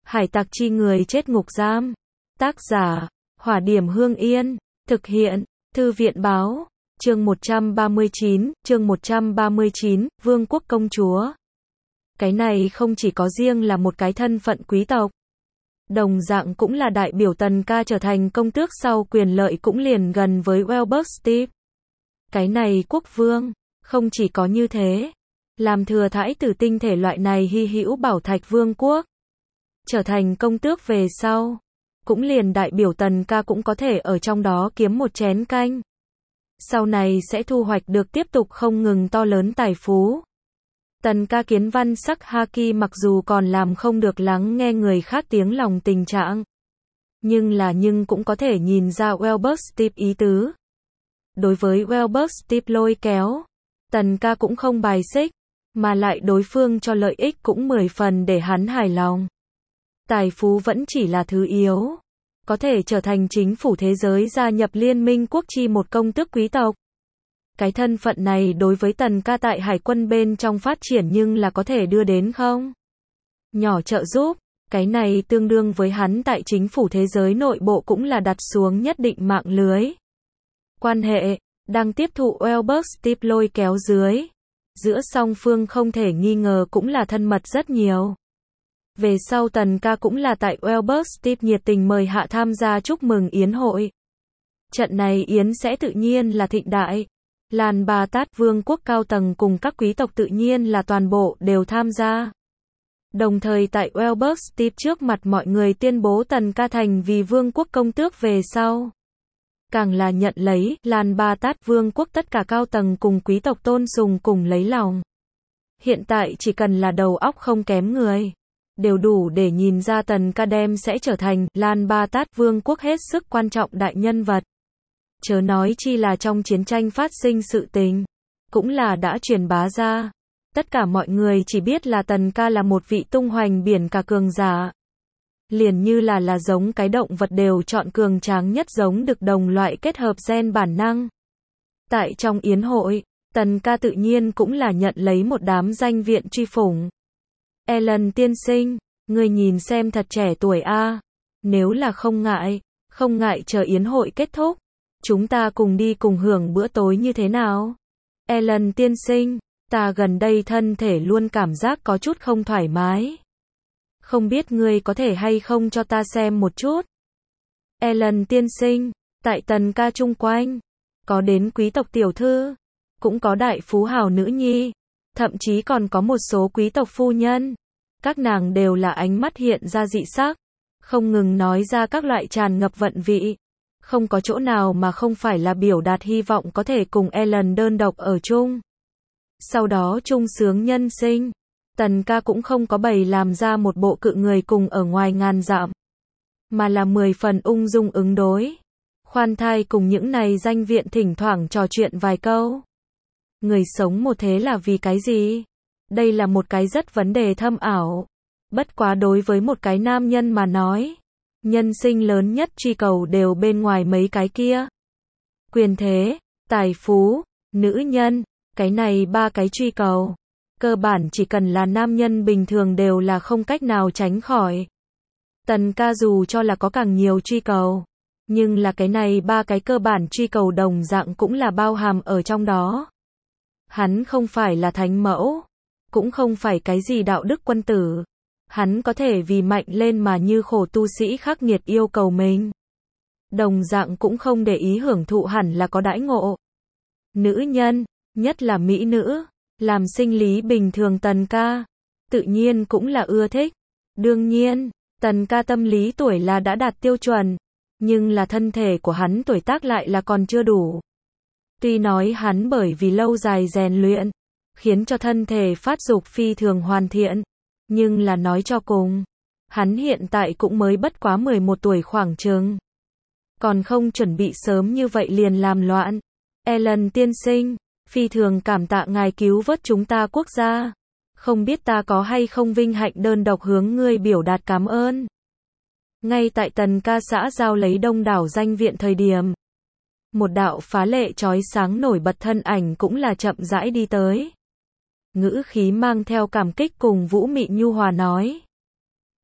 Hải tặc chi người chết ngục giam. Tác giả, Hỏa Điểm Hương Yên. Thực hiện, Thư viện Báo. Chương 139, Vương quốc công chúa. Cái này không chỉ có riêng là một cái thân phận quý tộc. Đồng dạng cũng là đại biểu Tần ca trở thành công tước sau quyền lợi cũng liền gần với Welbert Steve. Cái này quốc vương, không chỉ có như thế. Làm thừa thái tử tinh thể loại này hy hữu bảo thạch vương quốc. Trở thành công tước về sau. Cũng liền đại biểu Tần ca cũng có thể ở trong đó kiếm một chén canh. Sau này sẽ thu hoạch được tiếp tục không ngừng to lớn tài phú. Tần ca kiến văn sắc haki mặc dù còn làm không được lắng nghe người khác tiếng lòng tình trạng. Nhưng cũng có thể nhìn ra Welbert Steve ý tứ. Đối với Welbert Steve lôi kéo, Tần ca cũng không bài xích, mà lại đối phương cho lợi ích cũng 10 phần để hắn hài lòng. Tài phú vẫn chỉ là thứ yếu. Có thể trở thành chính phủ thế giới gia nhập liên minh quốc chi một công tước quý tộc. Cái thân phận này đối với Tần ca tại hải quân bên trong phát triển nhưng là có thể đưa đến không nhỏ trợ giúp. Cái này tương đương với hắn tại chính phủ thế giới nội bộ cũng là đặt xuống nhất định mạng lưới quan hệ, đang tiếp thụ Welbert Steve lôi kéo dưới. Giữa song phương không thể nghi ngờ cũng là thân mật rất nhiều. Về sau Tần ca cũng là tại Welbert Steve nhiệt tình mời hạ tham gia chúc mừng yến hội. Trận này yến sẽ tự nhiên là thịnh đại. Lan Ba Tát vương quốc cao tầng cùng các quý tộc tự nhiên là toàn bộ đều tham gia. Đồng thời tại Welbert Steve trước mặt mọi người tuyên bố Tần ca thành vì vương quốc công tước về sau. Càng là nhận lấy Lan Ba Tát vương quốc tất cả cao tầng cùng quý tộc tôn sùng cùng lấy lòng. Hiện tại chỉ cần là đầu óc không kém người. Đều đủ để nhìn ra Tần ca đem sẽ trở thành Lan Ba Tát vương quốc hết sức quan trọng đại nhân vật. Chớ nói chi là trong chiến tranh phát sinh sự tình. Cũng là đã truyền bá ra. Tất cả mọi người chỉ biết là Tần ca là một vị tung hoành biển cả cường giả. Liền như là giống cái động vật đều chọn cường tráng nhất giống đực đồng loại kết hợp gen bản năng. Tại trong yến hội, Tần ca tự nhiên cũng là nhận lấy một đám danh viện truy phủng. Ellen tiên sinh, ngươi nhìn xem thật trẻ tuổi a. Nếu là không ngại chờ yến hội kết thúc. Chúng ta cùng đi cùng hưởng bữa tối như thế nào? Ellen tiên sinh, ta gần đây thân thể luôn cảm giác có chút không thoải mái. Không biết ngươi có thể hay không cho ta xem một chút? Ellen tiên sinh, tại Tần ca chung quanh, có đến quý tộc tiểu thư, cũng có đại phú hào nữ nhi, thậm chí còn có một số quý tộc phu nhân. Các nàng đều là ánh mắt hiện ra dị sắc, không ngừng nói ra các loại tràn ngập vận vị. Không có chỗ nào mà không phải là biểu đạt hy vọng có thể cùng Ellen đơn độc ở chung. Sau đó chung sướng nhân sinh. Tần ca cũng không có bày làm ra một bộ cự người cùng ở ngoài ngàn dặm. Mà là 10 phần ung dung ứng đối. Khoan thai cùng những này danh viện thỉnh thoảng trò chuyện vài câu. Người sống một thế là vì cái gì? Đây là một cái rất vấn đề thâm ảo. Bất quá đối với một cái nam nhân mà nói. Nhân sinh lớn nhất truy cầu đều bên ngoài mấy cái kia. Quyền thế, tài phú, nữ nhân, cái này ba cái truy cầu. Cơ bản chỉ cần là nam nhân bình thường đều là không cách nào tránh khỏi. Tần ca dù cho là có càng nhiều truy cầu. Nhưng là cái này ba cái cơ bản truy cầu đồng dạng cũng là bao hàm ở trong đó. Hắn không phải là thánh mẫu. Cũng không phải cái gì đạo đức quân tử. Hắn có thể vì mạnh lên mà như khổ tu sĩ khắc nghiệt yêu cầu mình. Đồng dạng cũng không để ý hưởng thụ hẳn là có đãi ngộ. Nữ nhân, nhất là mỹ nữ, làm sinh lý bình thường Tần ca, tự nhiên cũng là ưa thích. Đương nhiên, Tần ca tâm lý tuổi là đã đạt tiêu chuẩn, nhưng là thân thể của hắn tuổi tác lại là còn chưa đủ. Tuy nói hắn bởi vì lâu dài rèn luyện, khiến cho thân thể phát dục phi thường hoàn thiện. Nhưng là nói cho cùng, hắn hiện tại cũng mới bất quá 11 tuổi khoảng chừng. Còn không chuẩn bị sớm như vậy liền làm loạn. Ellen tiên sinh, phi thường cảm tạ ngài cứu vớt chúng ta quốc gia. Không biết ta có hay không vinh hạnh đơn độc hướng ngươi biểu đạt cảm ơn. Ngay tại Tần ca xã giao lấy đông đảo danh viện thời điểm. Một đạo phá lệ chói sáng nổi bật thân ảnh cũng là chậm rãi đi tới. Ngữ khí mang theo cảm kích cùng vũ mị nhu hòa nói.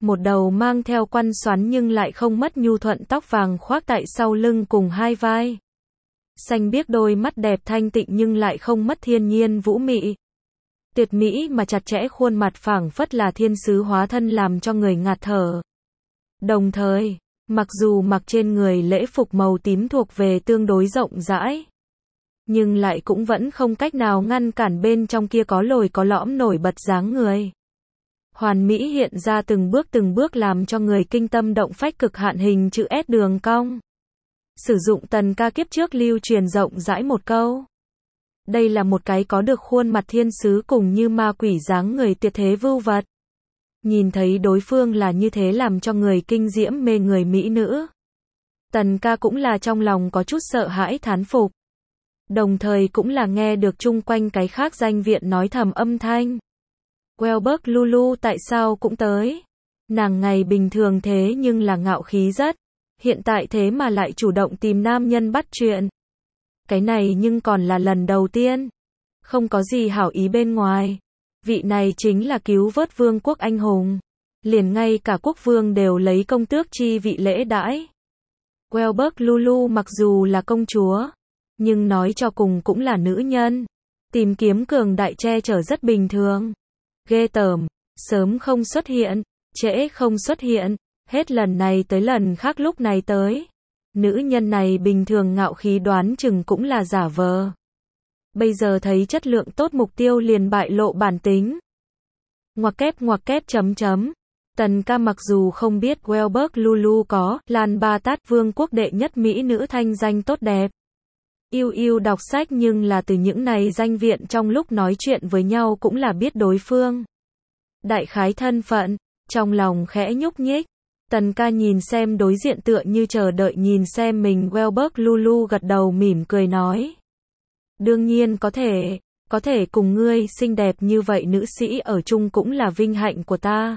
Một đầu mang theo quăn xoắn nhưng lại không mất nhu thuận tóc vàng khoác tại sau lưng cùng hai vai. Xanh biếc đôi mắt đẹp thanh tịnh nhưng lại không mất thiên nhiên vũ mị. Tuyệt mỹ mà chặt chẽ khuôn mặt phảng phất là thiên sứ hóa thân làm cho người ngạt thở. Đồng thời, mặc dù mặc trên người lễ phục màu tím thuộc về tương đối rộng rãi, nhưng lại cũng vẫn không cách nào ngăn cản bên trong kia có lồi có lõm nổi bật dáng người. Hoàn mỹ hiện ra từng bước làm cho người kinh tâm động phách cực hạn hình chữ S đường cong. Sử dụng Tần Ca kiếp trước lưu truyền rộng rãi một câu. Đây là một cái có được khuôn mặt thiên sứ cùng như ma quỷ dáng người tuyệt thế vưu vật. Nhìn thấy đối phương là như thế làm cho người kinh diễm mê người mỹ nữ. Tần Ca cũng là trong lòng có chút sợ hãi thán phục. Đồng thời cũng là nghe được chung quanh cái khác danh viện nói thầm âm thanh. Welberg Lulu tại sao cũng tới? Nàng ngày bình thường thế nhưng là ngạo khí rất. Hiện tại thế mà lại chủ động tìm nam nhân bắt chuyện. Cái này nhưng còn là lần đầu tiên. Không có gì hảo ý bên ngoài. Vị này chính là cứu vớt vương quốc anh hùng. Liền ngay cả quốc vương đều lấy công tước chi vị lễ đãi. Welberg Lulu mặc dù là công chúa, nhưng nói cho cùng cũng là nữ nhân. Tìm kiếm cường đại che chở rất bình thường. Ghê tởm, sớm không xuất hiện, trễ không xuất hiện, hết lần này tới lần khác lúc này tới. Nữ nhân này bình thường ngạo khí đoán chừng cũng là giả vờ. Bây giờ thấy chất lượng tốt mục tiêu liền bại lộ bản tính. Ngoặc kép chấm chấm. Tần Ca mặc dù không biết Welberg Lulu có Lan Ba Tát vương quốc đệ nhất mỹ nữ thanh danh tốt đẹp. Yêu đọc sách nhưng là từ những này danh viện trong lúc nói chuyện với nhau cũng là biết đối phương. Đại khái thân phận, trong lòng khẽ nhúc nhích. Tần Ca nhìn xem đối diện tựa như chờ đợi nhìn xem mình. Welberg Lulu gật đầu mỉm cười nói. Đương nhiên có thể cùng ngươi xinh đẹp như vậy nữ sĩ ở chung cũng là vinh hạnh của ta.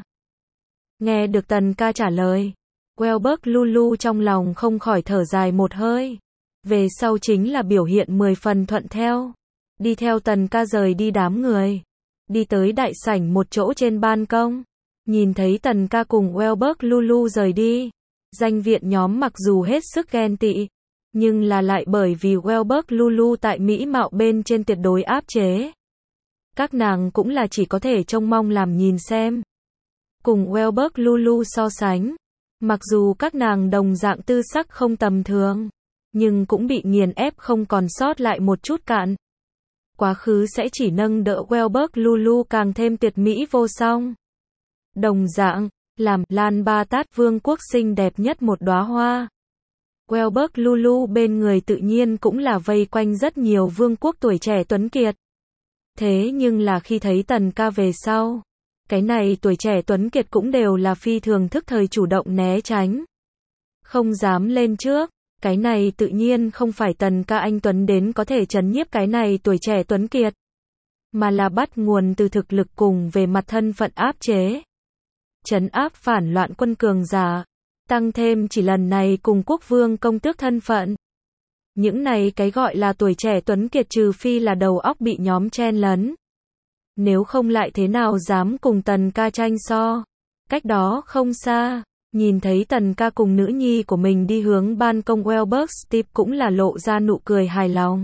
Nghe được Tần Ca trả lời, Welberg Lulu trong lòng không khỏi thở dài một hơi. Về sau chính là biểu hiện 10 phần thuận theo. Đi theo Tần Ca rời đi đám người. Đi tới đại sảnh một chỗ trên ban công. Nhìn thấy Tần Ca cùng Welberg Lulu rời đi. Danh viện nhóm mặc dù hết sức ghen tị, nhưng là lại bởi vì Welberg Lulu tại mỹ mạo bên trên tuyệt đối áp chế. Các nàng cũng là chỉ có thể trông mong làm nhìn xem. Cùng Welberg Lulu so sánh, mặc dù các nàng đồng dạng tư sắc không tầm thường, nhưng cũng bị nghiền ép không còn sót lại một chút cạn. Quá khứ sẽ chỉ nâng đỡ Welberg Lulu càng thêm tuyệt mỹ vô song. Đồng dạng, làm Lan Ba Tát vương quốc xinh đẹp nhất một đóa hoa. Welberg Lulu bên người tự nhiên cũng là vây quanh rất nhiều vương quốc tuổi trẻ tuấn kiệt. Thế nhưng là khi thấy Tần Ca về sau, cái này tuổi trẻ tuấn kiệt cũng đều là phi thường thức thời chủ động né tránh. Không dám lên trước. Cái này tự nhiên không phải Tần Ca anh tuấn đến có thể trấn nhiếp cái này tuổi trẻ tuấn kiệt, mà là bắt nguồn từ thực lực cùng về mặt thân phận áp chế. Trấn áp phản loạn quân cường giả, tăng thêm chỉ lần này cùng quốc vương công tước thân phận. Những này cái gọi là tuổi trẻ tuấn kiệt trừ phi là đầu óc bị nhóm chen lấn. Nếu không lại thế nào dám cùng Tần Ca tranh so. Cách đó không xa. Nhìn thấy Tần Ca cùng nữ nhi của mình đi hướng ban công, Welberg Steve cũng là lộ ra nụ cười hài lòng.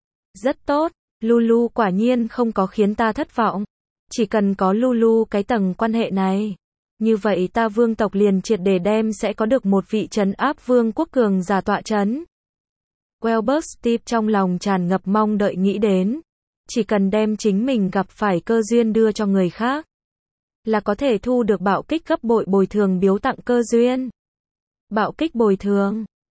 Rất tốt, Lulu quả nhiên không có khiến ta thất vọng. Chỉ cần có Lulu cái tầng quan hệ này, như vậy ta vương tộc liền triệt để đem sẽ có được một vị trấn áp vương quốc cường giả tọa trấn. Welberg Steve trong lòng tràn ngập mong đợi nghĩ đến. Chỉ cần đem chính mình gặp phải cơ duyên đưa cho người khác, là có thể thu được bạo kích gấp bội bồi thường biếu tặng cơ duyên. Bạo kích bồi thường,